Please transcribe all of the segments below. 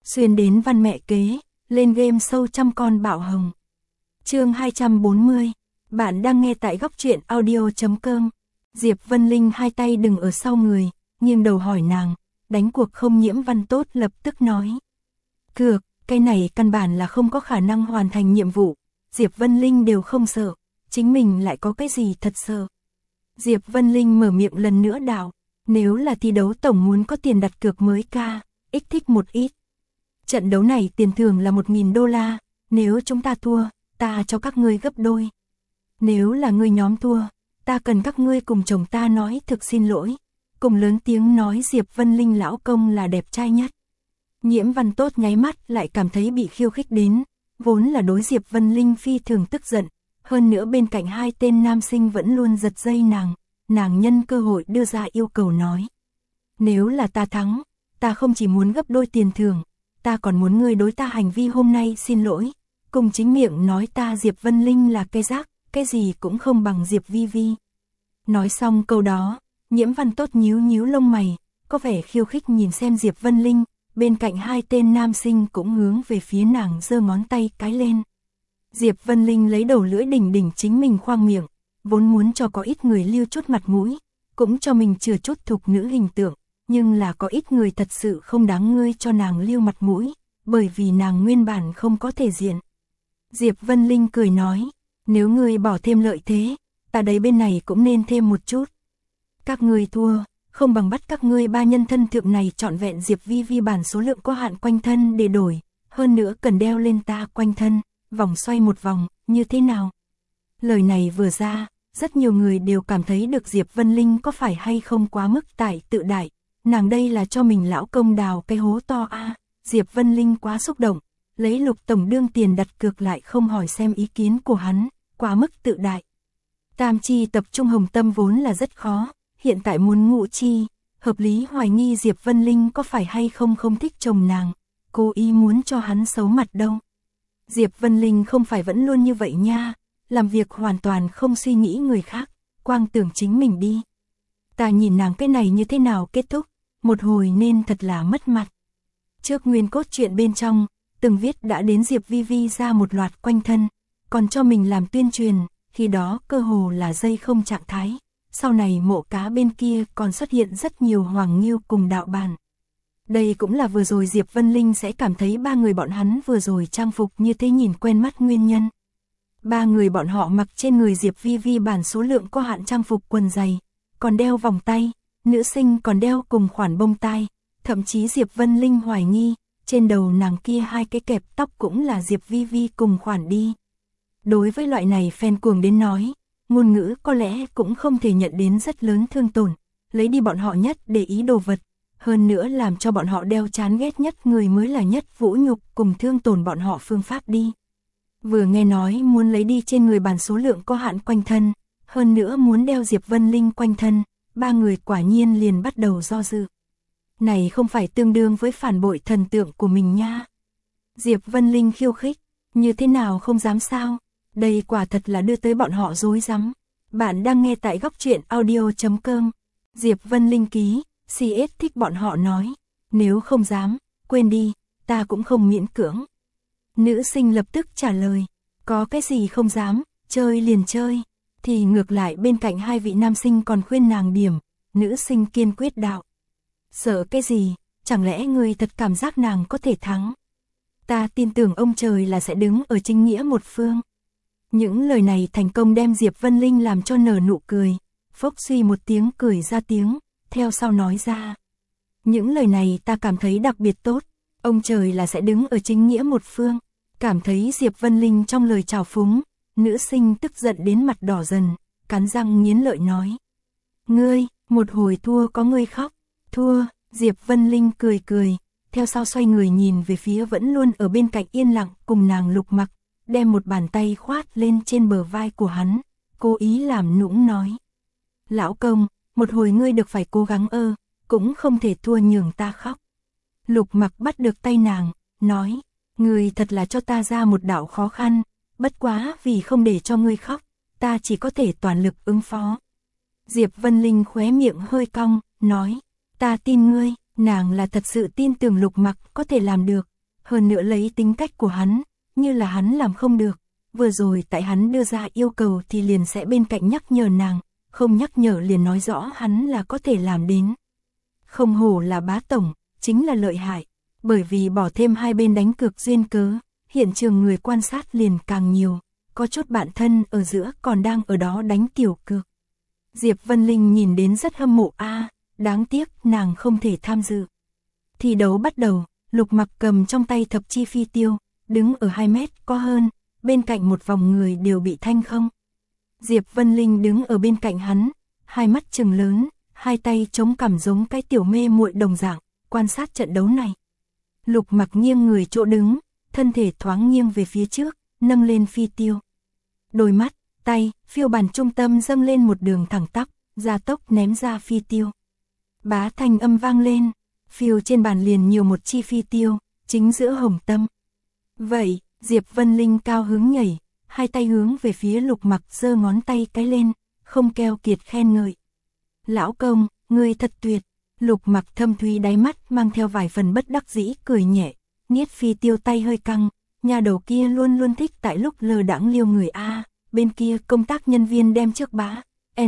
Xuyên đến văn mẹ kế, lên game sâu trăm con bạo hồng. Chương 240, bạn đang nghe tại góc truyện audio.com. Diệp Vân Linh hai tay đừng ở sau người, nghiêng đầu hỏi nàng, đánh cuộc không Nhiễm Văn Tốt lập tức nói. Cược, cái này căn bản là không có khả năng hoàn thành nhiệm vụ, Diệp Vân Linh đều không sợ, chính mình lại có cái gì thật sợ. Diệp Vân Linh mở miệng lần nữa đạo, nếu là thi đấu tổng muốn có tiền đặt cược mới ca, ích thích một ít. Trận đấu này tiền thưởng là 1.000 đô la, nếu chúng ta thua, ta cho các ngươi gấp đôi. Nếu là ngươi nhóm thua, ta cần các ngươi cùng chồng ta nói thực xin lỗi, cùng lớn tiếng nói Diệp Vân Linh lão công là đẹp trai nhất. Nhiễm Văn Tốt nháy mắt lại cảm thấy bị khiêu khích đến, vốn là đối Diệp Vân Linh phi thường tức giận, hơn nữa bên cạnh hai tên nam sinh vẫn luôn giật dây nàng nhân cơ hội đưa ra yêu cầu nói. Nếu là ta thắng, ta không chỉ muốn gấp đôi tiền thưởng, ta còn muốn ngươi đối ta hành vi hôm nay xin lỗi, cùng chính miệng nói ta Diệp Vân Linh là cái rác, cái gì cũng không bằng Diệp Vi Vi. Nói xong câu đó, Nhiễm Văn Tốt nhíu nhíu lông mày, có vẻ khiêu khích nhìn xem Diệp Vân Linh, bên cạnh hai tên nam sinh cũng hướng về phía nàng giơ ngón tay cái lên. Diệp Vân Linh lấy đầu lưỡi đỉnh chính mình khoang miệng, vốn muốn cho có ít người lưu chút mặt mũi, cũng cho mình chừa chút thục nữ hình tượng, nhưng là có ít người thật sự không đáng ngươi cho nàng lưu mặt mũi, bởi vì nàng nguyên bản không có thể diện. Diệp Vân Linh cười nói, nếu ngươi bỏ thêm lợi thế, ta đấy bên này cũng nên thêm một chút. Các ngươi thua, không bằng bắt các ngươi ba nhân thân thượng này trọn vẹn Diệp Vi Vi bản số lượng có hạn quanh thân để đổi, hơn nữa cần đeo lên ta quanh thân, vòng xoay một vòng, như thế nào? Lời này vừa ra, rất nhiều người đều cảm thấy được Diệp Vân Linh có phải hay không quá mức tại tự đại, nàng đây là cho mình lão công đào cái hố to a. Diệp Vân Linh quá xúc động, lấy Lục tổng đương tiền đặt cược lại không hỏi xem ý kiến của hắn, quá mức tự đại. Tam chi tập trung hồng tâm vốn là rất khó, hiện tại muốn ngũ chi, hợp lý hoài nghi Diệp Vân Linh có phải hay không không thích chồng nàng, cố ý muốn cho hắn xấu mặt đâu. Diệp Vân Linh không phải vẫn luôn như vậy nha, làm việc hoàn toàn không suy nghĩ người khác, quang tưởng chính mình đi. Ta nhìn nàng cái này như thế nào kết thúc, một hồi nên thật là mất mặt. Trước nguyên cốt truyện bên trong, từng viết đã đến Diệp Vi Vi ra một loạt quanh thân, còn cho mình làm tuyên truyền, khi đó cơ hồ là dây không trạng thái. Sau này mộ cá bên kia còn xuất hiện rất nhiều hoàng nghiêu cùng đạo bàn. Đây cũng là vừa rồi Diệp Vân Linh sẽ cảm thấy ba người bọn hắn vừa rồi trang phục như thế nhìn quen mắt nguyên nhân. Ba người bọn họ mặc trên người Diệp Vi Vi bản số lượng có hạn trang phục quần dày, còn đeo vòng tay, nữ sinh còn đeo cùng khoản bông tai, thậm chí Diệp Vân Linh hoài nghi, trên đầu nàng kia hai cái kẹp tóc cũng là Diệp Vi Vi cùng khoản đi. Đối với loại này fan cuồng đến nói, ngôn ngữ có lẽ cũng không thể nhận đến rất lớn thương tổn, lấy đi bọn họ nhất để ý đồ vật, hơn nữa làm cho bọn họ đeo chán ghét nhất người mới là nhất vũ nhục cùng thương tổn bọn họ phương pháp đi. Vừa nghe nói muốn lấy đi trên người bản số lượng có hạn quanh thân, hơn nữa muốn đeo Diệp Vân Linh quanh thân, ba người quả nhiên liền bắt đầu do dự. Này không phải tương đương với phản bội thần tượng của mình nha. Diệp Vân Linh khiêu khích, như thế nào không dám sao? Đây quả thật là đưa tới bọn họ rối rắm. Bạn đang nghe tại góc truyện audio.com. Diệp Vân Linh ký, CS thích bọn họ nói, nếu không dám, quên đi, ta cũng không miễn cưỡng. Nữ sinh lập tức trả lời, có cái gì không dám, chơi liền chơi. Thì ngược lại bên cạnh hai vị nam sinh còn khuyên nàng điểm, nữ sinh kiên quyết đạo. Sợ cái gì, chẳng lẽ người thật cảm giác nàng có thể thắng? Ta tin tưởng ông trời là sẽ đứng ở chính nghĩa một phương. Những lời này thành công đem Diệp Vân Linh làm cho nở nụ cười, phốc suy một tiếng cười ra tiếng, theo sau nói ra. Những lời này ta cảm thấy đặc biệt tốt, ông trời là sẽ đứng ở chính nghĩa một phương. Cảm thấy Diệp Vân Linh trong lời chào phúng, nữ sinh tức giận đến mặt đỏ dần, cắn răng nghiến lợi nói. Ngươi, một hồi thua có ngươi khóc, thua, Diệp Vân Linh cười cười, theo sau xoay người nhìn về phía vẫn luôn ở bên cạnh yên lặng cùng nàng Lục Mặc, đem một bàn tay khoát lên trên bờ vai của hắn, cố ý làm nũng nói. Lão công, một hồi ngươi được phải cố gắng cũng không thể thua nhường ta khóc. Lục Mặc bắt được tay nàng, nói, ngươi thật là cho ta ra một đạo khó khăn, bất quá vì không để cho ngươi khóc, ta chỉ có thể toàn lực ứng phó. Diệp Vân Linh khóe miệng hơi cong, nói, ta tin ngươi, nàng là thật sự tin tưởng Lục Mặc có thể làm được, Hơn nữa lấy tính cách của hắn, như là hắn làm không được. Vừa rồi tại hắn đưa ra yêu cầu thì liền sẽ bên cạnh nhắc nhở nàng, không nhắc nhở liền nói rõ hắn là có thể làm đến. Không hổ là bá tổng, chính là lợi hại. Bởi vì bỏ thêm hai bên đánh cược duyên cớ, hiện trường người quan sát liền càng nhiều. Có chút bạn thân ở giữa còn đang ở đó đánh tiểu cược. Diệp Vân Linh nhìn đến rất hâm mộ đáng tiếc nàng không thể tham dự. Thi đấu bắt đầu, Lục Mặc cầm trong tay thập chi phi tiêu, đứng ở 2 mét có hơn, bên cạnh một vòng người đều bị thanh không. Diệp Vân Linh đứng ở bên cạnh hắn, hai mắt trừng lớn, hai tay chống cằm giống cái tiểu mê muội đồng dạng, quan sát trận đấu này. Lục Mặc nghiêng người chỗ đứng, thân thể thoáng nghiêng về phía trước, nâng lên phi tiêu. Đôi mắt, tay, phiêu bàn trung tâm dâng lên một đường thẳng tắp, gia tốc ném ra phi tiêu. Bá thanh âm vang lên, phiêu trên bàn liền nhiều một chi phi tiêu, chính giữa hồng tâm. Vậy, Diệp Vân Linh cao hứng nhảy, hai tay hướng về phía Lục Mặc giơ ngón tay cái lên, không keo kiệt khen ngợi. Lão công, ngươi thật tuyệt. Lục Mặc thâm thúy đáy mắt mang theo vài phần bất đắc dĩ cười nhẹ, niết phi tiêu tay hơi căng, nhà đầu kia luôn luôn thích tại lúc lơ đãng liêu người bên kia công tác nhân viên đem trước bá,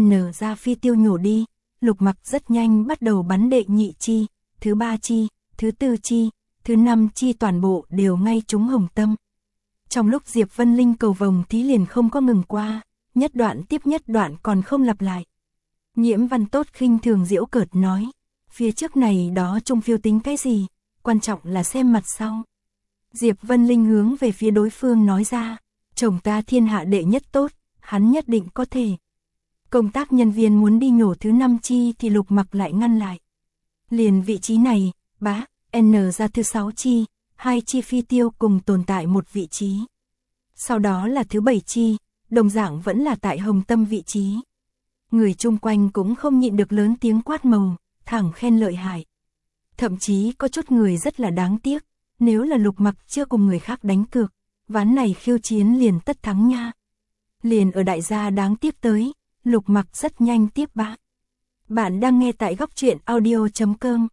ra phi tiêu nhổ đi, Lục Mặc rất nhanh bắt đầu bắn đệ nhị chi, thứ ba chi, thứ tư chi, thứ năm chi toàn bộ đều ngay trúng hồng tâm. Trong lúc Diệp Vân Linh cầu vồng thí liền không có ngừng qua, nhất đoạn tiếp nhất đoạn còn không lặp lại. Nhiễm Văn Tốt khinh thường giễu cợt nói, phía trước này đó trung phiêu tính cái gì, quan trọng là xem mặt sau. Diệp Vân Linh hướng về phía đối phương nói ra, chồng ta thiên hạ đệ nhất tốt, hắn nhất định có thể. Công tác nhân viên muốn đi nhổ thứ 5 chi thì Lục Mặc lại ngăn lại. Liền vị trí này, bá, ra thứ 6 chi, 2 chi phi tiêu cùng tồn tại một vị trí. Sau đó là thứ 7 chi, đồng dạng vẫn là tại hồng tâm vị trí. Người chung quanh cũng không nhịn được lớn tiếng quát màu, thẳng khen lợi hại. Thậm chí có chút người rất là đáng tiếc, nếu là Lục Mặc chưa cùng người khác đánh cược, ván này khiêu chiến liền tất thắng nha. Liền ở đại gia đáng tiếc tới, Lục Mặc rất nhanh tiếp bá. Bạn đang nghe tại góc truyện audio.com.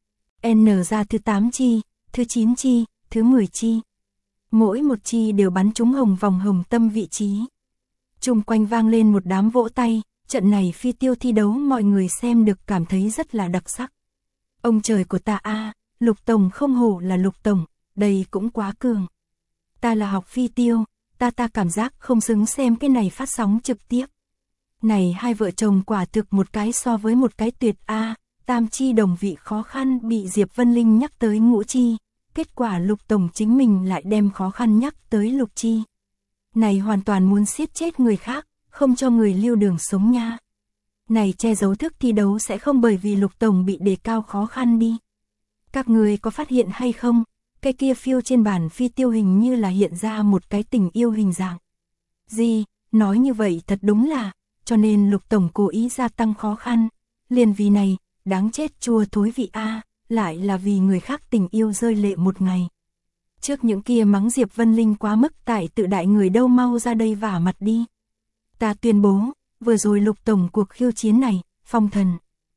Ra thứ 8 chi, thứ 9 chi, thứ 10 chi. Mỗi một chi đều bắn trúng hồng vòng hồng tâm vị trí. Chung quanh vang lên một đám vỗ tay, trận này phi tiêu thi đấu mọi người xem được cảm thấy rất là đặc sắc. Ông trời của ta Lục Tổng không hổ là Lục Tổng, đây cũng quá cường. Ta là học phi tiêu, ta cảm giác không xứng xem cái này phát sóng trực tiếp. Này hai vợ chồng quả thực một cái so với một cái tuyệt tam chi đồng vị khó khăn bị Diệp Vân Linh nhắc tới ngũ chi, kết quả Lục Tổng chính mình lại đem khó khăn nhắc tới lục chi. Này hoàn toàn muốn siết chết người khác, không cho người lưu đường sống nha. Này che giấu thức thi đấu sẽ không bởi vì Lục Tổng bị đề cao khó khăn đi. Các người có phát hiện hay không, cái kia phiêu trên bàn phi tiêu hình như là hiện ra một cái tình yêu hình dạng. Gì, nói như vậy thật đúng là, cho nên Lục Tổng cố ý gia tăng khó khăn, liền vì này, đáng chết chua thối vị lại là vì người khác tình yêu rơi lệ một ngày. Trước những kia mắng Diệp Vân Linh quá mức tại tự đại người đâu mau ra đây vả mặt đi. Ta tuyên bố, vừa rồi Lục Tổng cuộc khiêu chiến này, phong thần.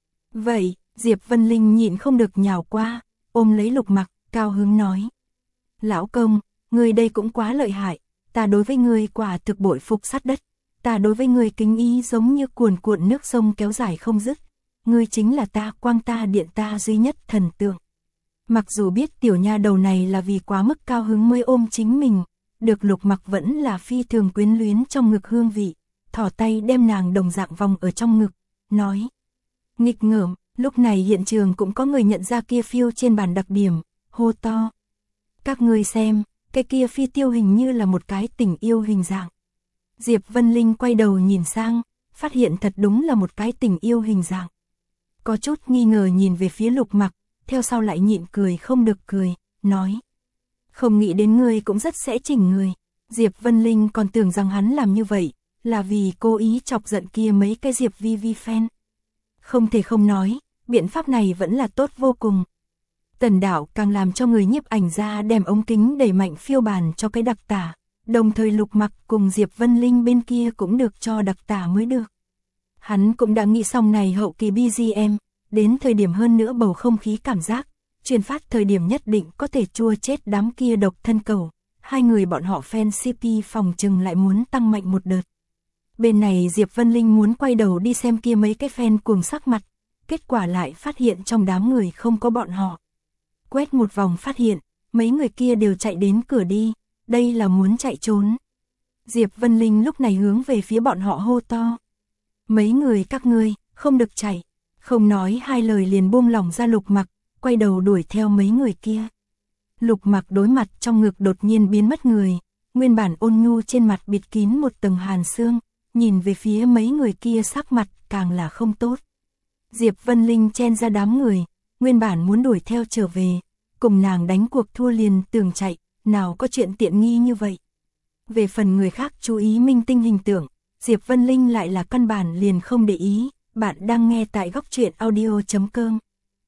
Vậy, Diệp Vân Linh nhịn không được nhào qua, ôm lấy Lục Mặc, cao hứng nói. Lão công, ngươi đây cũng quá lợi hại, ta đối với ngươi quả thực bội phục sát đất. Ta đối với ngươi kính ý giống như cuồn cuộn nước sông kéo dài không dứt. Ngươi chính là ta quang ta điện ta duy nhất thần tượng. Mặc dù biết tiểu nha đầu này là vì quá mức cao hứng mới ôm chính mình, được Lục Mặc vẫn là phi thường quyến luyến trong ngực hương vị, thỏ tay đem nàng đồng dạng vòng ở trong ngực, nói. Nghịch ngợm, lúc này hiện trường cũng có người nhận ra kia phiêu trên bàn đặc điểm, hô to. Các ngươi xem, cái kia phi tiêu hình như là một cái tình yêu hình dạng. Diệp Vân Linh quay đầu nhìn sang, phát hiện thật đúng là một cái tình yêu hình dạng. Có chút nghi ngờ nhìn về phía Lục Mặc, theo sau lại nhịn cười không được cười, nói. Không nghĩ đến ngươi cũng rất sẽ chỉnh người. Diệp Vân Linh còn tưởng rằng hắn làm như vậy, là vì cố ý chọc giận kia mấy cái Diệp Vi Vi fan. Không thể không nói, biện pháp này vẫn là tốt vô cùng. Tần Đạo càng làm cho người nhiếp ảnh ra đem ống kính đẩy mạnh phiêu bàn cho cái đặc tả. Đồng thời Lục Mặc cùng Diệp Vân Linh bên kia cũng được cho đặc tả mới được. Hắn cũng đã nghĩ xong này hậu kỳ BGM, đến thời điểm hơn nữa bầu không khí cảm giác, truyền phát thời điểm nhất định có thể chua chết đám kia độc thân cầu. Hai người bọn họ fan CP phòng trừng lại muốn tăng mạnh một đợt. Bên này Diệp Vân Linh muốn quay đầu đi xem kia mấy cái fan cuồng sắc mặt, kết quả lại phát hiện trong đám người không có bọn họ. Quét một vòng phát hiện, mấy người kia đều chạy đến cửa đi, đây là muốn chạy trốn. Diệp Vân Linh lúc này hướng về phía bọn họ hô to. Mấy người các ngươi, không được chạy. Không nói hai lời liền buông lỏng ra Lục Mặc, quay đầu đuổi theo mấy người kia. Lục Mặc đối mặt trong ngực đột nhiên biến mất người, nguyên bản ôn nhu trên mặt bịt kín một tầng hàn xương, nhìn về phía mấy người kia sắc mặt càng là không tốt. Diệp Vân Linh chen ra đám người, nguyên bản muốn đuổi theo trở về, cùng nàng đánh cuộc thua liền tưởng chạy, nào có chuyện tiện nghi như vậy. Về phần người khác chú ý minh tinh hình tượng, Diệp Vân Linh lại là căn bản liền không để ý. Bạn đang nghe tại góc truyện audio.com.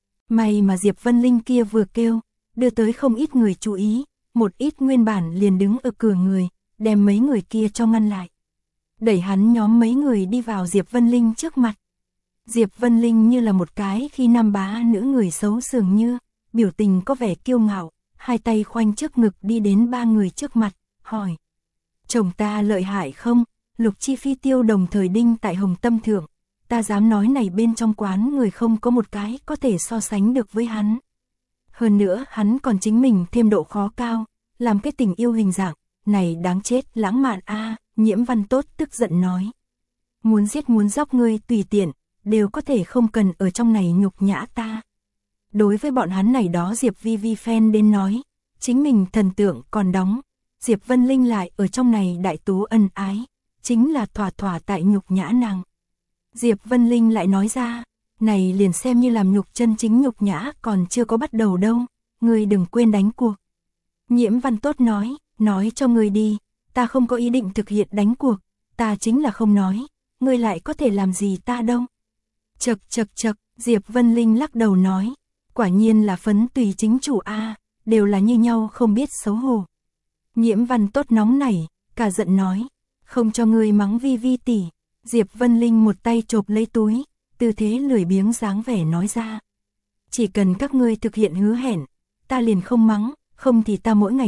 May mà Diệp Vân Linh kia vừa kêu, đưa tới không ít người chú ý, một ít nguyên bản liền đứng ở cửa người, đem mấy người kia cho ngăn lại. Đẩy hắn nhóm mấy người đi vào Diệp Vân Linh trước mặt. Diệp Vân Linh như là một cái khi nam bá nữ người xấu dường như, biểu tình có vẻ kiêu ngạo, hai tay khoanh trước ngực đi đến ba người trước mặt, hỏi. Chồng ta lợi hại không? Lục Chi Phi Tiêu đồng thời đinh tại Hồng Tâm Thượng. Ta dám nói này bên trong quán người không có một cái có thể so sánh được với hắn. Hơn nữa hắn còn chính mình thêm độ khó cao, làm cái tình yêu hình dạng, này đáng chết lãng mạn a. Nhiễm Văn Tốt tức giận nói. Muốn giết muốn dóc ngươi tùy tiện, đều có thể không cần ở trong này nhục nhã ta. Đối với bọn hắn này đó Diệp Vi Vi fan đến nói, chính mình thần tượng còn đóng, Diệp Vân Linh lại ở trong này đại tú ân ái, chính là thỏa thỏa tại nhục nhã nàng. Diệp Vân Linh lại nói ra, này liền xem như làm nhục chân chính nhục nhã còn chưa có bắt đầu đâu, ngươi đừng quên đánh cuộc. Nhiễm Văn Tốt nói cho ngươi đi, ta không có ý định thực hiện đánh cuộc, ta chính là không nói, ngươi lại có thể làm gì ta đâu. Chậc, Diệp Vân Linh lắc đầu nói, quả nhiên là phấn tùy chính chủ a, đều là như nhau không biết xấu hổ. Nhiễm Văn Tốt nóng nảy, cả giận nói, không cho ngươi mắng Vi Vi tỷ. Diệp Vân Linh một tay chộp lấy túi, tư thế lười biếng dáng vẻ nói ra. Chỉ cần các ngươi thực hiện hứa hẹn, ta liền không mắng, không thì ta mỗi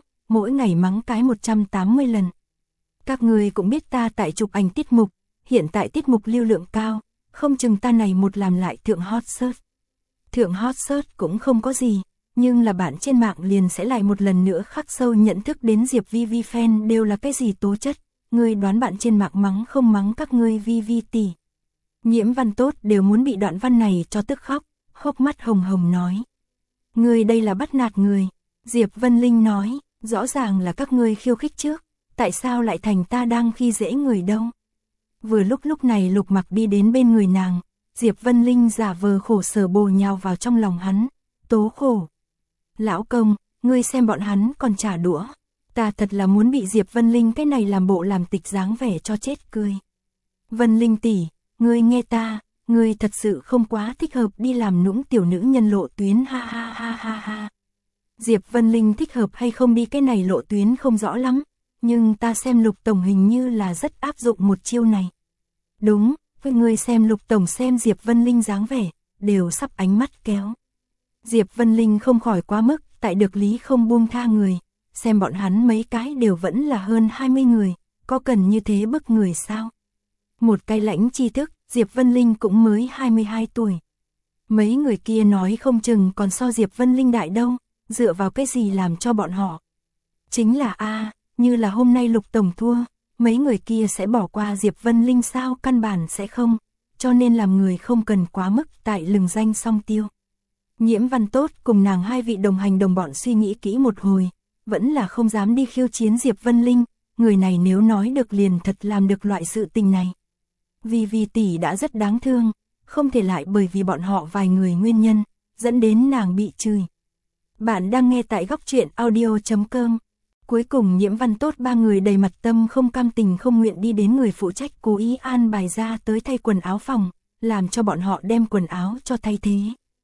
ngày mắng cái 180 lần. Các ngươi cũng biết ta tại chụp ảnh tiết mục, hiện tại tiết mục lưu lượng cao, không chừng ta này một làm lại thượng hot search. Thượng hot search cũng không có gì, nhưng là bạn trên mạng liền sẽ lại một lần nữa khắc sâu nhận thức đến Diệp Vi Vi fan đều là cái gì tố chất. Ngươi đoán bạn trên mạng mắng không mắng các ngươi Vi Vi tỷ. Nhiễm Văn Tốt đều muốn bị đoạn văn này cho tức khóc, hốc mắt hồng hồng nói. Ngươi đây là bắt nạt người. Diệp Vân Linh nói, rõ ràng là các ngươi khiêu khích trước, tại sao lại thành ta đang khi dễ người đâu. Vừa lúc này Lục Mặc đi đến bên người nàng, Diệp Vân Linh giả vờ khổ sở bồ nhào vào trong lòng hắn, tố khổ. Lão công, ngươi xem bọn hắn còn trả đũa. Ta thật là muốn bị Diệp Vân Linh cái này làm bộ làm tịch dáng vẻ cho chết cười. Vân Linh tỷ, ngươi nghe ta, ngươi thật sự không quá thích hợp đi làm nũng tiểu nữ nhân lộ tuyến ha ha ha ha ha. Diệp Vân Linh thích hợp hay không đi cái này lộ tuyến không rõ lắm, nhưng ta xem Lục Tổng hình như là rất áp dụng một chiêu này. Đúng, với ngươi xem Lục Tổng xem Diệp Vân Linh dáng vẻ, đều sắp ánh mắt kéo. Diệp Vân Linh không khỏi quá mức, tại được lý không buông tha người. Xem bọn hắn mấy cái đều vẫn là hơn 20 người, có cần như thế bức người sao? Một cái lãnh tri thức, Diệp Vân Linh cũng mới 22 tuổi. Mấy người kia nói không chừng còn so Diệp Vân Linh đại đâu, dựa vào cái gì làm cho bọn họ? Chính là như là hôm nay Lục Tổng thua, mấy người kia sẽ bỏ qua Diệp Vân Linh sao? Căn bản sẽ không, cho nên làm người không cần quá mức tại lừng danh song tiêu. Nhiễm Văn Tốt cùng nàng hai vị đồng hành đồng bọn suy nghĩ kỹ một hồi. Vẫn là không dám đi khiêu chiến Diệp Vân Linh, người này nếu nói được liền thật làm được loại sự tình này. Vi Vi tỷ đã rất đáng thương, không thể lại bởi vì bọn họ vài người nguyên nhân, dẫn đến nàng bị chửi. Bạn đang nghe tại góc truyện audio.com. Cuối cùng Nhiễm Văn Tốt ba người đầy mặt tâm không cam tình không nguyện đi đến người phụ trách cố ý an bài ra tới thay quần áo phòng, làm cho bọn họ đem quần áo cho thay thế.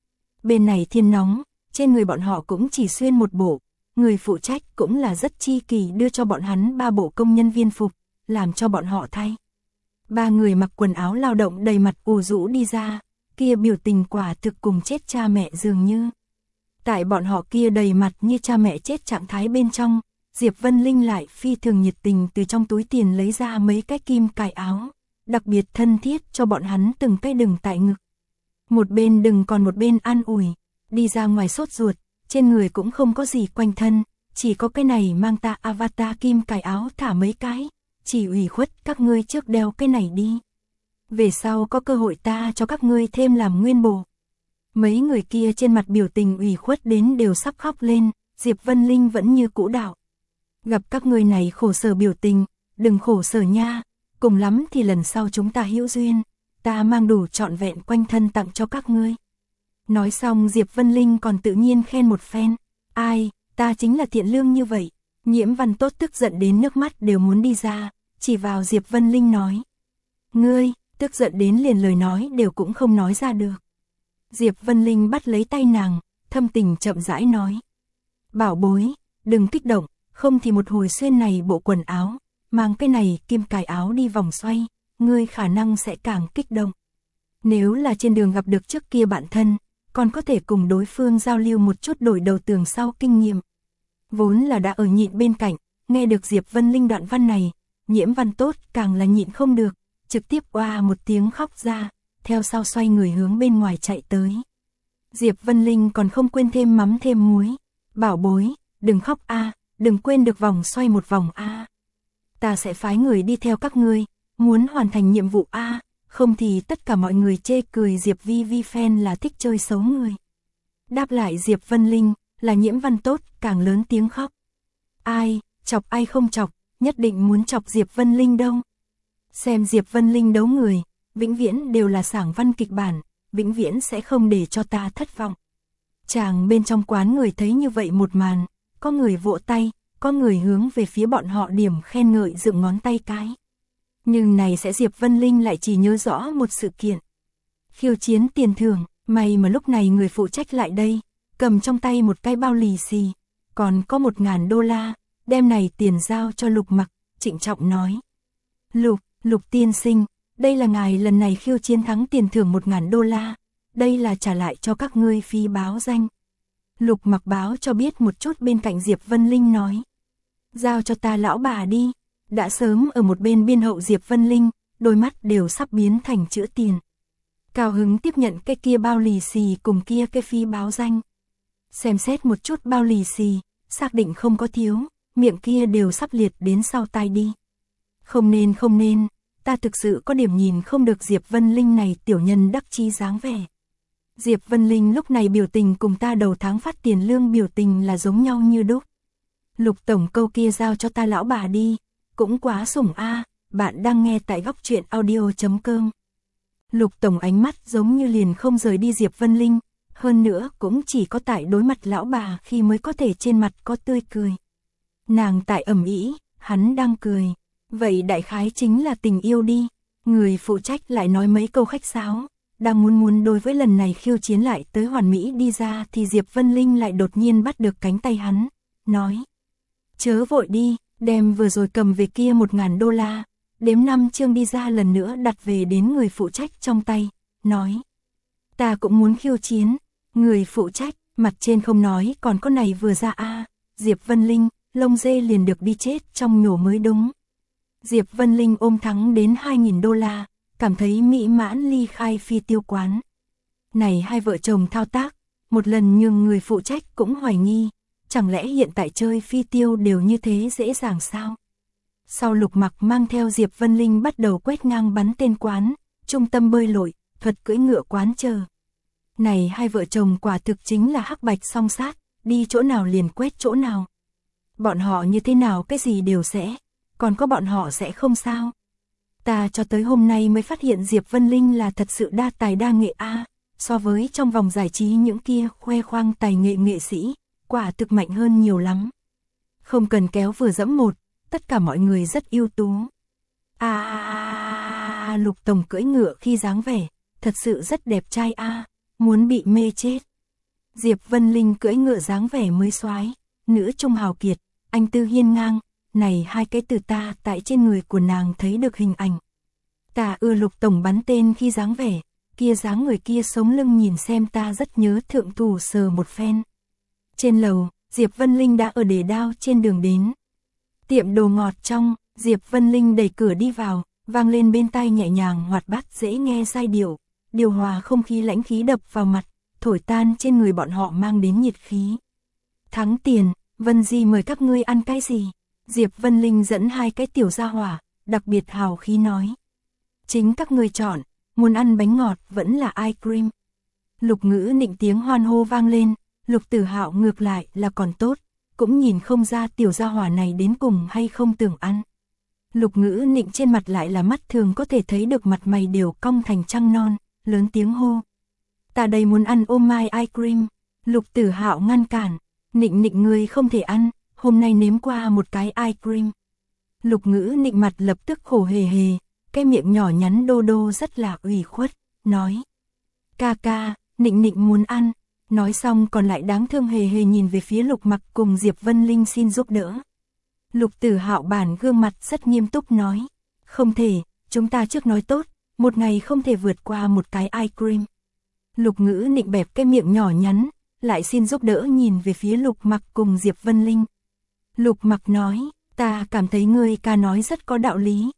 Bên này thiên nóng, trên người bọn họ cũng chỉ xuyên một bộ. Người phụ trách cũng là rất chi kỳ đưa cho bọn hắn 3 bộ công nhân viên phục, làm cho bọn họ thay. 3 người mặc quần áo lao động đầy mặt ủ rũ đi ra, kia biểu tình quả thực cùng chết cha mẹ dường như. Tại bọn họ kia đầy mặt như cha mẹ chết trạng thái bên trong, Diệp Vân Linh lại phi thường nhiệt tình từ trong túi tiền lấy ra mấy cái kim cài áo, đặc biệt thân thiết cho bọn hắn từng cái đừng tại ngực. Một bên đừng còn một bên an ủi, đi ra ngoài sốt ruột, trên người cũng không có gì quanh thân, chỉ có cái này mang ta avatar kim cài áo thả mấy cái, chỉ ủy khuất các ngươi trước đeo cái này đi. Về sau có cơ hội ta cho các ngươi thêm làm nguyên bổ. Mấy người kia trên mặt biểu tình ủy khuất đến đều sắp khóc lên, Diệp Vân Linh vẫn như cũ đạo. Gặp các ngươi này khổ sở biểu tình, đừng khổ sở nha, cùng lắm thì lần sau chúng ta hữu duyên, ta mang đủ trọn vẹn quanh thân tặng cho các ngươi. Nói xong Diệp Vân Linh còn tự nhiên khen một phen, ai, ta chính là thiện lương như vậy. Nhiễm Văn Tốt tức giận đến nước mắt đều muốn đi ra, chỉ vào Diệp Vân Linh nói. Ngươi, tức giận đến liền lời nói đều cũng không nói ra được. Diệp Vân Linh bắt lấy tay nàng, thâm tình chậm rãi nói. Bảo bối, đừng kích động, không thì một hồi xuyên này bộ quần áo, mang cái này kim cài áo đi vòng xoay, ngươi khả năng sẽ càng kích động. Nếu là trên đường gặp được trước kia bạn thân, còn có thể cùng đối phương giao lưu một chút đổi đầu tường sau kinh nghiệm. Vốn là đã ở nhịn bên cạnh, nghe được Diệp Vân Linh đoạn văn này, Nhiễm Văn Tốt càng là nhịn không được, trực tiếp oa một tiếng khóc ra, theo sau xoay người hướng bên ngoài chạy tới. Diệp Vân Linh còn không quên thêm mắm thêm muối, bảo bối, đừng khóc a, đừng quên được vòng xoay một vòng a. Ta sẽ phái người đi theo các ngươi, muốn hoàn thành nhiệm vụ a, không thì tất cả mọi người chê cười Diệp Vi Vi fan là thích chơi xấu người. Đáp lại Diệp Vân Linh, là Nhiễm Văn Tốt càng lớn tiếng khóc. Ai, chọc ai không chọc, nhất định muốn chọc Diệp Vân Linh đâu. Xem Diệp Vân Linh đấu người, vĩnh viễn đều là sảng văn kịch bản, vĩnh viễn sẽ không để cho ta thất vọng. Chàng bên trong quán người thấy như vậy một màn, có người vỗ tay, có người hướng về phía bọn họ điểm khen ngợi dựng ngón tay cái. Nhưng này sẽ Diệp Vân Linh lại chỉ nhớ rõ một sự kiện. Khiêu chiến tiền thưởng, may mà lúc này người phụ trách lại đây, cầm trong tay một cái bao lì xì, còn có $1.000, đem này tiền giao cho Lục Mặc, trịnh trọng nói. Lục tiên sinh, đây là ngài lần này khiêu chiến thắng tiền thưởng $1.000, đây là trả lại cho các ngươi phí báo danh. Lục Mặc báo cho biết một chút bên cạnh Diệp Vân Linh nói. Giao cho ta lão bà đi, đã sớm ở một bên biên hậu Diệp Vân Linh, đôi mắt đều sắp biến thành chữ tiền. Cao hứng tiếp nhận cái kia bao lì xì cùng kia cái phí báo danh. Xem xét một chút bao lì xì, xác định không có thiếu, miệng kia đều sắp liệt đến sau tai đi. Không nên, ta thực sự có điểm nhìn không được Diệp Vân Linh này tiểu nhân đắc chí dáng vẻ. Diệp Vân Linh lúc này biểu tình cùng ta đầu tháng phát tiền lương biểu tình là giống nhau như đúc. Lục tổng câu kia giao cho ta lão bà đi, cũng quá sủng a, bạn đang nghe tại góc truyện audio.com. Lục tổng ánh mắt giống như liền không rời đi Diệp Vân Linh, hơn nữa cũng chỉ có tại đối mặt lão bà khi mới có thể trên mặt có tươi cười. Nàng tại ầm ĩ, hắn đang cười, vậy đại khái chính là tình yêu đi. Người phụ trách lại nói mấy câu khách sáo, đang muốn đối với lần này khiêu chiến lại tới hoàn mỹ đi ra thì Diệp Vân Linh lại đột nhiên bắt được cánh tay hắn, nói. Chớ vội đi, đem vừa rồi cầm về kia $1.000, đếm 5 chương đi ra lần nữa đặt về đến người phụ trách trong tay, nói. Ta cũng muốn khiêu chiến, người phụ trách, mặt trên không nói còn có này vừa ra a, Diệp Vân Linh, lông dê liền được đi chết trong nhổ mới đúng. Diệp Vân Linh ôm thắng đến $2.000, cảm thấy mỹ mãn ly khai phi tiêu quán. Này hai vợ chồng thao tác, một lần nhưng người phụ trách cũng hoài nghi, chẳng lẽ hiện tại chơi phi tiêu đều như thế dễ dàng sao? Sau Lục Mặc mang theo Diệp Vân Linh bắt đầu quét ngang bắn tên quán, trung tâm bơi lội, thuật cưỡi ngựa quán chờ. Này hai vợ chồng quả thực chính là hắc bạch song sát, đi chỗ nào liền quét chỗ nào. Bọn họ như thế nào cái gì đều sẽ, còn có bọn họ sẽ không sao. Ta cho tới hôm nay mới phát hiện Diệp Vân Linh là thật sự đa tài đa nghệ a, so với trong vòng giải trí những kia khoe khoang tài nghệ nghệ sĩ, quả thực mạnh hơn nhiều lắm. Không cần kéo vừa dẫm một, tất cả mọi người rất ưu tú. Lục tổng cưỡi ngựa khi dáng vẻ, thật sự rất đẹp trai a, muốn bị mê chết. Diệp Vân Linh cưỡi ngựa dáng vẻ mới soái, nữ trung hào kiệt, anh tư hiên ngang, này hai cái từ ta tại trên người của nàng thấy được hình ảnh. Ta ưa Lục tổng bắn tên khi dáng vẻ, kia dáng người kia sống lưng nhìn xem ta rất nhớ thượng thủ sờ một phen. Trên lầu, Diệp Vân Linh đã ở để đao trên đường đến. Tiệm đồ ngọt trong, Diệp Vân Linh đẩy cửa đi vào, vang lên bên tai nhẹ nhàng hoạt bát dễ nghe giai điệu, điều hòa không khí lãnh khí đập vào mặt, thổi tan trên người bọn họ mang đến nhiệt khí. Thắng tiền, Vân Di mời các ngươi ăn cái gì? Diệp Vân Linh dẫn hai cái tiểu gia hỏa, đặc biệt hào khí nói. Chính các ngươi chọn, muốn ăn bánh ngọt vẫn là ice cream. Lục Ngữ Nịnh tiếng hoan hô vang lên, Lục Tử Hạo ngược lại là còn tốt, cũng nhìn không ra tiểu gia hỏa này đến cùng hay không tưởng ăn. Lục Ngữ Nịnh trên mặt lại là mắt thường có thể thấy được mặt mày đều cong thành trăng non, lớn tiếng hô. Ta đây muốn ăn ô mai ice cream. Lục Tử Hạo ngăn cản, Nịnh Nịnh ngươi không thể ăn, hôm nay nếm qua một cái ice cream. Lục Ngữ Nịnh mặt lập tức khổ hề hề, cái miệng nhỏ nhắn đô đô rất là ủy khuất, nói. Ca ca, Nịnh Nịnh muốn ăn. Nói xong còn lại đáng thương hề hề nhìn về phía Lục Mặc cùng Diệp Vân Linh xin giúp đỡ. Lục Tử Hạo bản gương mặt rất nghiêm túc nói. Không thể, chúng ta trước nói tốt, một ngày không thể vượt qua một cái ice cream. Lục Ngữ Nịnh bẹp cái miệng nhỏ nhắn, lại xin giúp đỡ nhìn về phía Lục Mặc cùng Diệp Vân Linh. Lục Mặc nói, ta cảm thấy ngươi ca nói rất có đạo lý.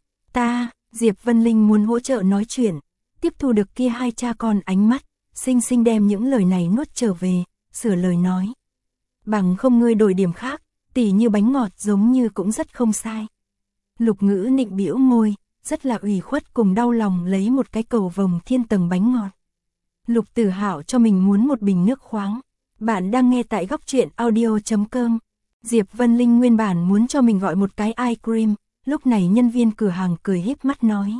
Diệp Vân Linh muốn hỗ trợ nói chuyện, tiếp thu được kia hai cha con ánh mắt, xinh xinh đem những lời này nuốt trở về, sửa lời nói. Bằng không ngươi đổi điểm khác, tỉ như bánh ngọt giống như cũng rất không sai. Lục Ngữ Nịnh bĩu môi, rất là ủy khuất cùng đau lòng lấy một cái cầu vồng thiên tầng bánh ngọt. Lục Tử Hạo cho mình muốn một bình nước khoáng. Bạn đang nghe tại góc truyện audio.com. Diệp Vân Linh nguyên bản muốn cho mình gọi một cái ice cream, lúc này nhân viên cửa hàng cười híp mắt nói.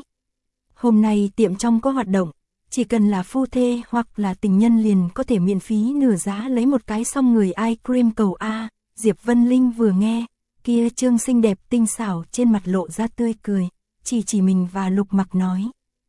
Hôm nay tiệm trong có hoạt động, chỉ cần là phu thê hoặc là tình nhân liền có thể miễn phí nửa giá lấy một cái xong người ice cream cầu A. Diệp Vân Linh vừa nghe, kia trương xinh đẹp tinh xảo trên mặt lộ ra tươi cười, chỉ mình và Lục Mặc nói.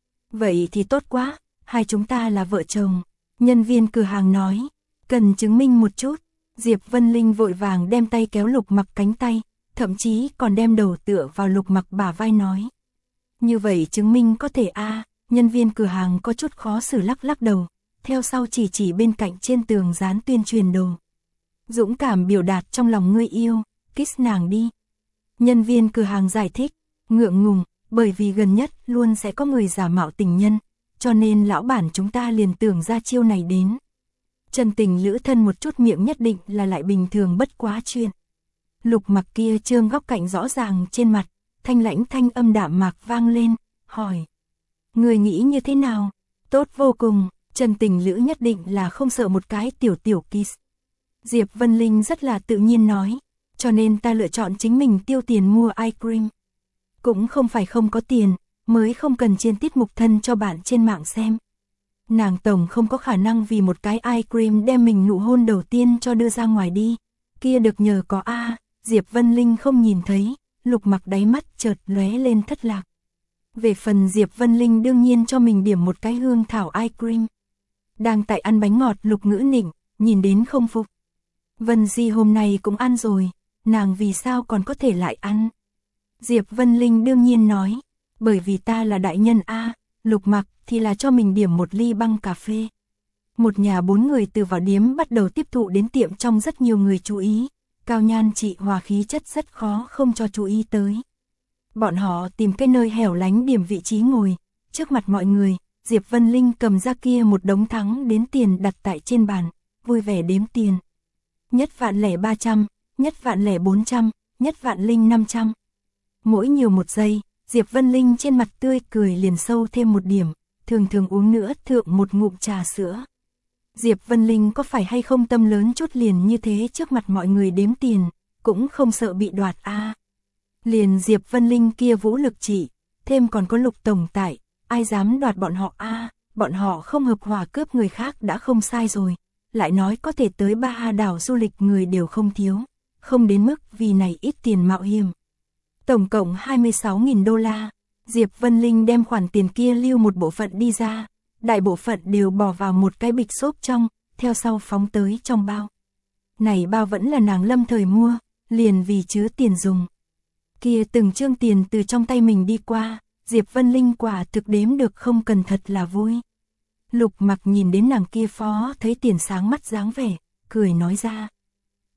Vậy thì tốt quá, hai chúng ta là vợ chồng. Nhân viên cửa hàng nói, cần chứng minh một chút. Diệp Vân Linh vội vàng đem tay kéo Lục Mặc cánh tay, thậm chí còn đem đầu tựa vào Lục Mặc bả vai nói. Như vậy chứng minh có thể A. Nhân viên cửa hàng có chút khó xử lắc đầu, theo sau chỉ bên cạnh trên tường dán tuyên truyền đồ. Dũng cảm biểu đạt trong lòng ngươi yêu, kiss nàng đi. Nhân viên cửa hàng giải thích, ngượng ngùng, bởi vì gần nhất luôn sẽ có người giả mạo tình nhân, cho nên lão bản chúng ta liền tưởng ra chiêu này đến. Chân tình lữ thân một chút miệng nhất định là lại bình thường bất quá chuyện. Lục Mặc kia trương góc cạnh rõ ràng trên mặt, thanh lãnh thanh âm đạm mạc vang lên, hỏi. Người nghĩ như thế nào? Tốt vô cùng, chân tình lữ nhất định là không sợ một cái tiểu kiss. Diệp Vân Linh rất là tự nhiên nói, cho nên ta lựa chọn chính mình tiêu tiền mua ice cream. Cũng không phải không có tiền, mới không cần chiên tiết mục thân cho bạn trên mạng xem. Nàng tổng không có khả năng vì một cái ice cream đem mình nụ hôn đầu tiên cho đưa ra ngoài đi. Kia được nhờ có A. Diệp Vân Linh không nhìn thấy, Lục Mặc đáy mắt chợt lóe lên thất lạc. Về phần Diệp Vân Linh đương nhiên cho mình điểm một cái hương thảo ice cream. Đang tại ăn bánh ngọt Lục Ngữ Nịnh, nhìn đến không phục. Vân Di hôm nay cũng ăn rồi, nàng vì sao còn có thể lại ăn? Diệp Vân Linh đương nhiên nói, bởi vì ta là đại nhân A. Lục Mặc thì là cho mình điểm một ly băng cà phê. Một nhà 4 người từ vào điếm bắt đầu tiếp thụ đến tiệm trong rất nhiều người chú ý. Cao nhan trị hòa khí chất rất khó không cho chú ý tới. Bọn họ tìm cái nơi hẻo lánh điểm vị trí ngồi, trước mặt mọi người, Diệp Vân Linh cầm ra kia một đống thắng đến tiền đặt tại trên bàn, vui vẻ đếm tiền. Nhất vạn lẻ 300, nhất vạn lẻ 400, nhất vạn linh 500. Mỗi nhiều một giây, Diệp Vân Linh trên mặt tươi cười liền sâu thêm một điểm, thường uống nữa thượng một ngụm trà sữa. Diệp Vân Linh có phải hay không tâm lớn chút liền như thế trước mặt mọi người đếm tiền, cũng không sợ bị đoạt A. Liền Diệp Vân Linh kia vũ lực trị, thêm còn có Lục tổng tại, ai dám đoạt bọn họ A. Bọn họ không hợp hòa cướp người khác đã không sai rồi, lại nói có thể tới Baha đảo du lịch người đều không thiếu, không đến mức vì này ít tiền mạo hiểm. Tổng cộng 26.000 đô la, Diệp Vân Linh đem khoản tiền kia lưu một bộ phận đi ra, đại bộ phận đều bỏ vào một cái bịch xốp trong, theo sau phóng tới trong bao. Này bao vẫn là nàng lâm thời mua, liền vì chứa tiền dùng. Kia từng trương tiền từ trong tay mình đi qua, Diệp Vân Linh quả thực đếm được không cần thật là vui. Lục Mặc nhìn đến nàng kia phó thấy tiền sáng mắt dáng vẻ, cười nói ra.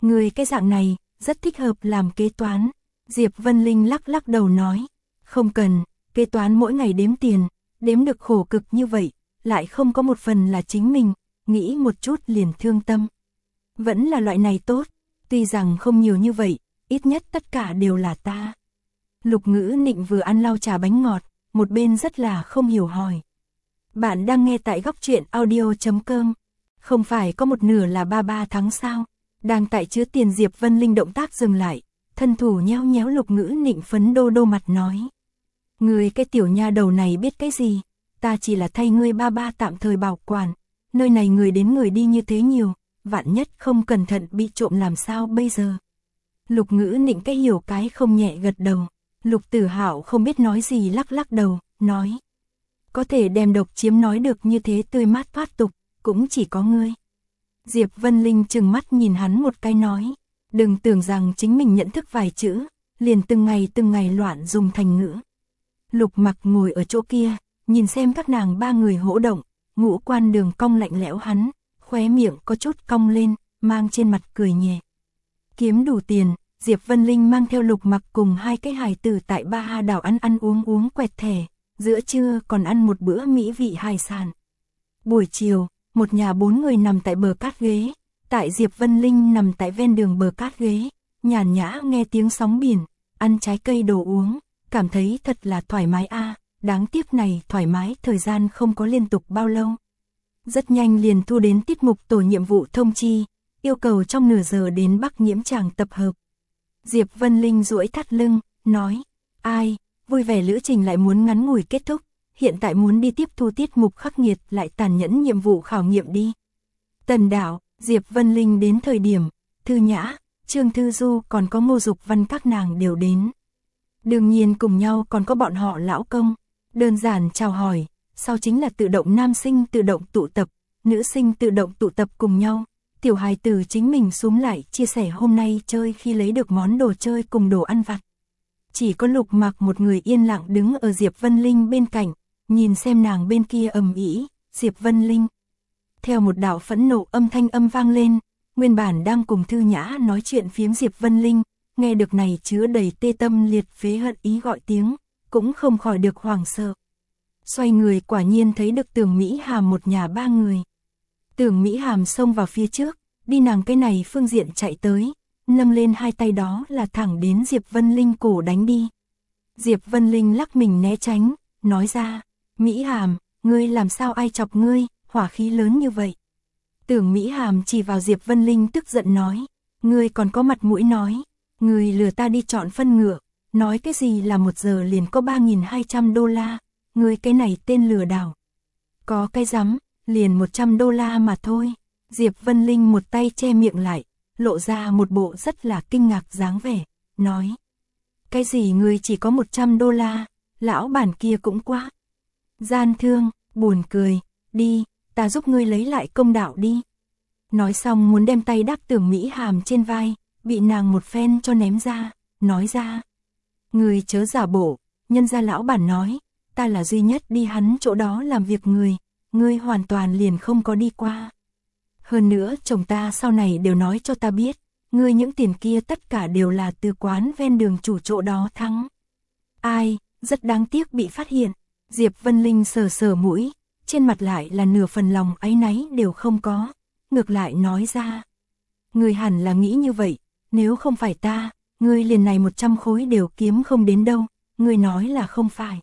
Người cái dạng này, rất thích hợp làm kế toán. Diệp Vân Linh lắc lắc đầu nói, không cần, kế toán mỗi ngày đếm tiền, đếm được khổ cực như vậy, lại không có một phần là chính mình, nghĩ một chút liền thương tâm. Vẫn là loại này tốt, tuy rằng không nhiều như vậy, ít nhất tất cả đều là ta. Lục Ngữ Nịnh vừa ăn lau trà bánh ngọt, một bên rất là không hiểu hỏi. Bạn đang nghe tại góc truyện audio.com, không phải có một nửa là 33 tháng sao? Đang tại chứa tiền Diệp Vân Linh động tác dừng lại, thân thủ nhéo nhéo Lục Ngữ Nịnh phấn đô đô mặt nói. Người cái tiểu nha đầu này biết cái gì, ta chỉ là thay ngươi ba ba tạm thời bảo quản, nơi này người đến người đi như thế nhiều, vạn nhất không cẩn thận bị trộm làm sao bây giờ. Lục Ngữ Nịnh cái hiểu cái không nhẹ gật đầu, Lục Tử Hạo không biết nói gì lắc lắc đầu, nói. Có thể đem độc chiếm nói được như thế tươi mát thoát tục, cũng chỉ có ngươi. Diệp Vân Linh trừng mắt nhìn hắn một cái nói, đừng tưởng rằng chính mình nhận thức vài chữ, liền từng ngày loạn dùng thành ngữ. Lục Mặc ngồi ở chỗ kia, nhìn xem các nàng ba người hỗ động, ngũ quan đường cong lạnh lẽo hắn, khóe miệng có chút cong lên, mang trên mặt cười nhẹ. Kiếm đủ tiền, Diệp Vân Linh mang theo Lục Mặc cùng hai cái hài tử tại Ba Ha đảo ăn uống quẹt thẻ, giữa trưa còn ăn một bữa mỹ vị hải sản. Buổi chiều, một nhà 4 người nằm tại bờ cát ghế, tại Diệp Vân Linh nằm tại ven đường bờ cát ghế, nhàn nhã nghe tiếng sóng biển, ăn trái cây đồ uống, cảm thấy thật là thoải mái a. Đáng tiếc này thoải mái thời gian không có liên tục bao lâu. Rất nhanh liền thu đến tiết mục tổ nhiệm vụ thông chi, yêu cầu trong nửa giờ đến Bắc Nhiễm Tràng tập hợp. Diệp Vân Linh duỗi thắt lưng, nói, ai, vui vẻ lữ trình lại muốn ngắn ngủi kết thúc, hiện tại muốn đi tiếp thu tiết mục khắc nghiệt lại tàn nhẫn nhiệm vụ khảo nghiệm đi. Tần Đạo, Diệp Vân Linh đến thời điểm, Thư Nhã, Trương Thư Du còn có Ngô Dục Văn các nàng đều đến. Đương nhiên cùng nhau còn có bọn họ lão công, đơn giản chào hỏi, sau chính là tự động nam sinh tự động tụ tập, nữ sinh tự động tụ tập cùng nhau. Tiểu hài tử chính mình xuống lại chia sẻ hôm nay chơi khi lấy được món đồ chơi cùng đồ ăn vặt. Chỉ có Lục Mặc một người yên lặng đứng ở Diệp Vân Linh bên cạnh, nhìn xem nàng bên kia ầm ĩ. Diệp Vân Linh. Theo một đạo phẫn nộ âm thanh vang lên, nguyên bản đang cùng Thư Nhã nói chuyện phiếm Diệp Vân Linh, nghe được này chứa đầy tê tâm liệt phế hận ý gọi tiếng, cũng không khỏi được hoảng sợ. Xoay người quả nhiên thấy được Tưởng Mỹ Hàm một nhà ba người. Tưởng Mỹ Hàm xông vào phía trước, đi nàng cái này phương diện chạy tới, nâng lên hai tay đó là thẳng đến Diệp Vân Linh cổ đánh đi. Diệp Vân Linh lắc mình né tránh, nói ra, Mỹ Hàm, ngươi làm sao ai chọc ngươi, hỏa khí lớn như vậy. Tưởng Mỹ Hàm chỉ vào Diệp Vân Linh tức giận nói, ngươi còn có mặt mũi nói, ngươi lừa ta đi chọn phân ngựa, nói cái gì là 1 giờ liền có 3.200 đô la, ngươi cái này tên lừa đảo. Có cái rắm, liền 100 đô la mà thôi. Diệp Vân Linh một tay che miệng lại, lộ ra một bộ rất là kinh ngạc dáng vẻ, nói. Cái gì ngươi chỉ có 100 đô la, lão bản kia cũng quá gian thương, buồn cười, đi, ta giúp ngươi lấy lại công đạo đi. Nói xong muốn đem tay đắp Tưởng Mỹ Hàm trên vai, bị nàng một phen cho ném ra, nói ra. Ngươi chớ giả bộ, nhân ra lão bản nói, ta là duy nhất đi hắn chỗ đó làm việc người, ngươi hoàn toàn liền không có đi qua. Hơn nữa chồng ta sau này đều nói cho ta biết, ngươi những tiền kia tất cả đều là từ quán ven đường chủ chỗ đó thắng. Ai, rất đáng tiếc bị phát hiện. Diệp Vân Linh sờ sờ mũi, trên mặt lại là nửa phần lòng áy náy đều không có, ngược lại nói ra. Ngươi hẳn là nghĩ như vậy, nếu không phải ta, ngươi liền này 100 khối đều kiếm không đến đâu, ngươi nói là không phải.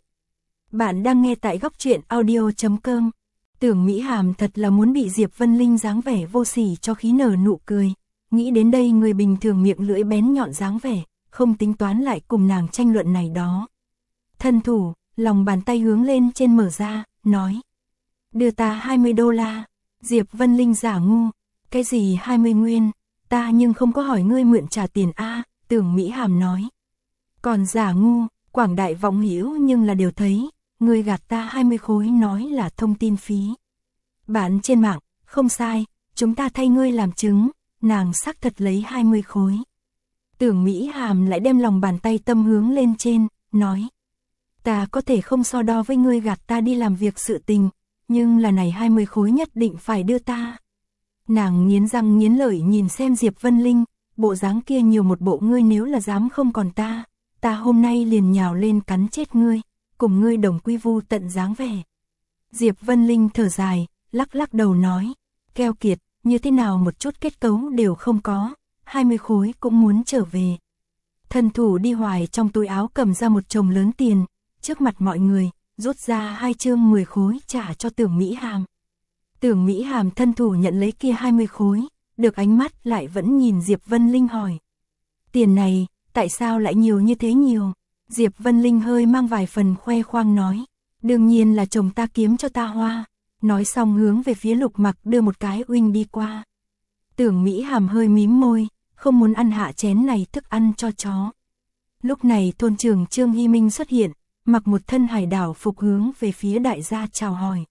Bạn đang nghe tại góc truyện audio.com. Tưởng Mỹ Hàm thật là muốn bị Diệp Vân Linh dáng vẻ vô sỉ cho khí nở nụ cười, nghĩ đến đây người bình thường miệng lưỡi bén nhọn dáng vẻ, không tính toán lại cùng nàng tranh luận này đó. Thân thủ, lòng bàn tay hướng lên trên mở ra, nói. Đưa ta 20 đô la. Diệp Vân Linh giả ngu, cái gì 20 nguyên, ta nhưng không có hỏi ngươi mượn trả tiền a. Tưởng Mỹ Hàm nói. Còn giả ngu, quảng đại vọng hữu nhưng là đều thấy. Ngươi gạt ta 20 khối nói là thông tin phí. Bạn trên mạng, không sai, chúng ta thay ngươi làm chứng, nàng xác thật lấy 20 khối. Tưởng Mỹ Hàm lại đem lòng bàn tay tâm hướng lên trên, nói. Ta có thể không so đo với ngươi gạt ta đi làm việc sự tình, nhưng là này 20 khối nhất định phải đưa ta. Nàng nghiến răng nghiến lợi nhìn xem Diệp Vân Linh, bộ dáng kia nhiều một bộ, ngươi nếu là dám không còn ta hôm nay liền nhào lên cắn chết ngươi, cùng ngươi đồng quy vu tận dáng vẻ. Diệp Vân Linh thở dài, lắc lắc đầu nói, keo kiệt, như thế nào một chút kết cấu đều không có, 20 khối cũng muốn trở về. Thân thủ đi hoài trong túi áo cầm ra một chồng lớn tiền, trước mặt mọi người, rút ra 2 chương 10 khối trả cho Tưởng Mỹ Hàm. Tưởng Mỹ Hàm thân thủ nhận lấy kia 20 khối, được ánh mắt lại vẫn nhìn Diệp Vân Linh hỏi. Tiền này, tại sao lại nhiều như thế nhiều? Diệp Vân Linh hơi mang vài phần khoe khoang nói, đương nhiên là chồng ta kiếm cho ta hoa. Nói xong hướng về phía Lục Mặc đưa một cái uinh đi qua. Tưởng Mỹ Hàm hơi mím môi, không muốn ăn hạ chén này thức ăn cho chó. Lúc này thôn trưởng Trương Hy Minh xuất hiện, mặc một thân hải đảo phục hướng về phía đại gia chào hỏi.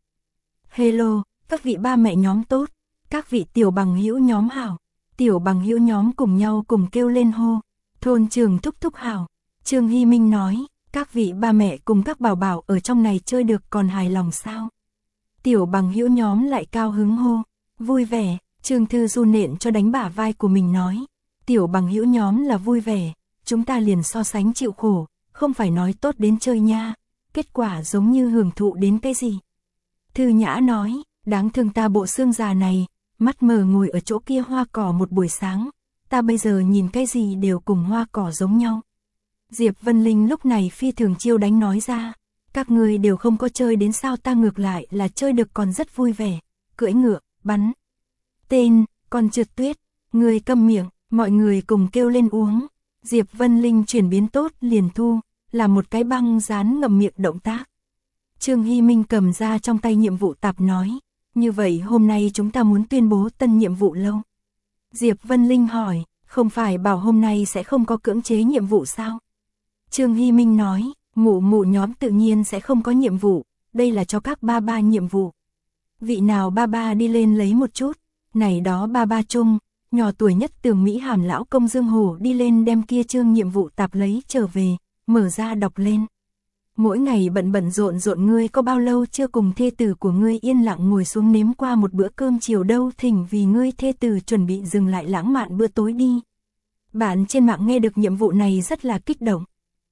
Hello, các vị ba mẹ nhóm tốt, các vị tiểu bằng hữu nhóm hảo. Tiểu bằng hữu nhóm cùng nhau cùng kêu lên hô. Thôn trưởng thúc thúc hảo. Trương Hy Minh nói, các vị ba mẹ cùng các bảo bảo ở trong này chơi được còn hài lòng sao? Tiểu bằng hữu nhóm lại cao hứng hô, vui vẻ. Trương Thư Du nện cho đánh bả vai của mình nói, tiểu bằng hữu nhóm là vui vẻ, chúng ta liền so sánh chịu khổ, không phải nói tốt đến chơi nha, kết quả giống như hưởng thụ đến cái gì. Thư Nhã nói, đáng thương ta bộ xương già này, mắt mờ ngồi ở chỗ kia hoa cỏ một buổi sáng, ta bây giờ nhìn cái gì đều cùng hoa cỏ giống nhau. Diệp Vân Linh lúc này phi thường chiêu đánh nói ra, các người đều không có chơi đến sao, ta ngược lại là chơi được còn rất vui vẻ, cưỡi ngựa, bắn tên, còn trượt tuyết, người câm miệng, mọi người cùng kêu lên uống. Diệp Vân Linh chuyển biến tốt liền thu, là một cái băng dán ngậm miệng động tác. Trương Hy Minh cầm ra trong tay nhiệm vụ tạp nói, như vậy hôm nay chúng ta muốn tuyên bố tân nhiệm vụ lâu. Diệp Vân Linh hỏi, không phải bảo hôm nay sẽ không có cưỡng chế nhiệm vụ sao? Trương Hy Minh nói, mụ mụ nhóm tự nhiên sẽ không có nhiệm vụ, đây là cho các ba ba nhiệm vụ. Vị nào ba ba đi lên lấy một chút, này đó ba ba chung, nhỏ tuổi nhất Tưởng Mỹ Hàm lão công Dương Hổ đi lên đem kia chương nhiệm vụ tạp lấy trở về, mở ra đọc lên. Mỗi ngày bận bận rộn rộn, ngươi có bao lâu chưa cùng thê tử của ngươi yên lặng ngồi xuống nếm qua một bữa cơm chiều đâu, thỉnh vì ngươi thê tử chuẩn bị dừng lại lãng mạn bữa tối đi. Bạn trên mạng nghe được nhiệm vụ này rất là kích động.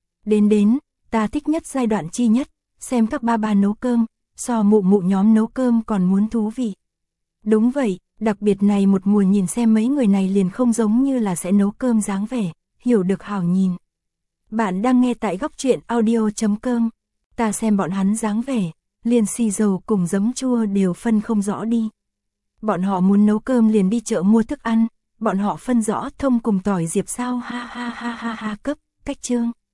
Đến, ta thích nhất giai đoạn chi nhất, xem các ba ba nấu cơm, so mụ mụ nhóm nấu cơm còn muốn thú vị. Đúng vậy, đặc biệt này một mùa nhìn xem mấy người này liền không giống như là sẽ nấu cơm dáng vẻ, hiểu được hảo nhìn. Bạn đang nghe tại góc truyện audio.com, ta xem bọn hắn dáng vẻ, liền xì dầu cùng giấm chua đều phân không rõ đi. Bọn họ muốn nấu cơm liền đi chợ mua thức ăn, bọn họ phân rõ thông cùng tỏi diệp sao, ha ha ha ha ha cấp, cách chương.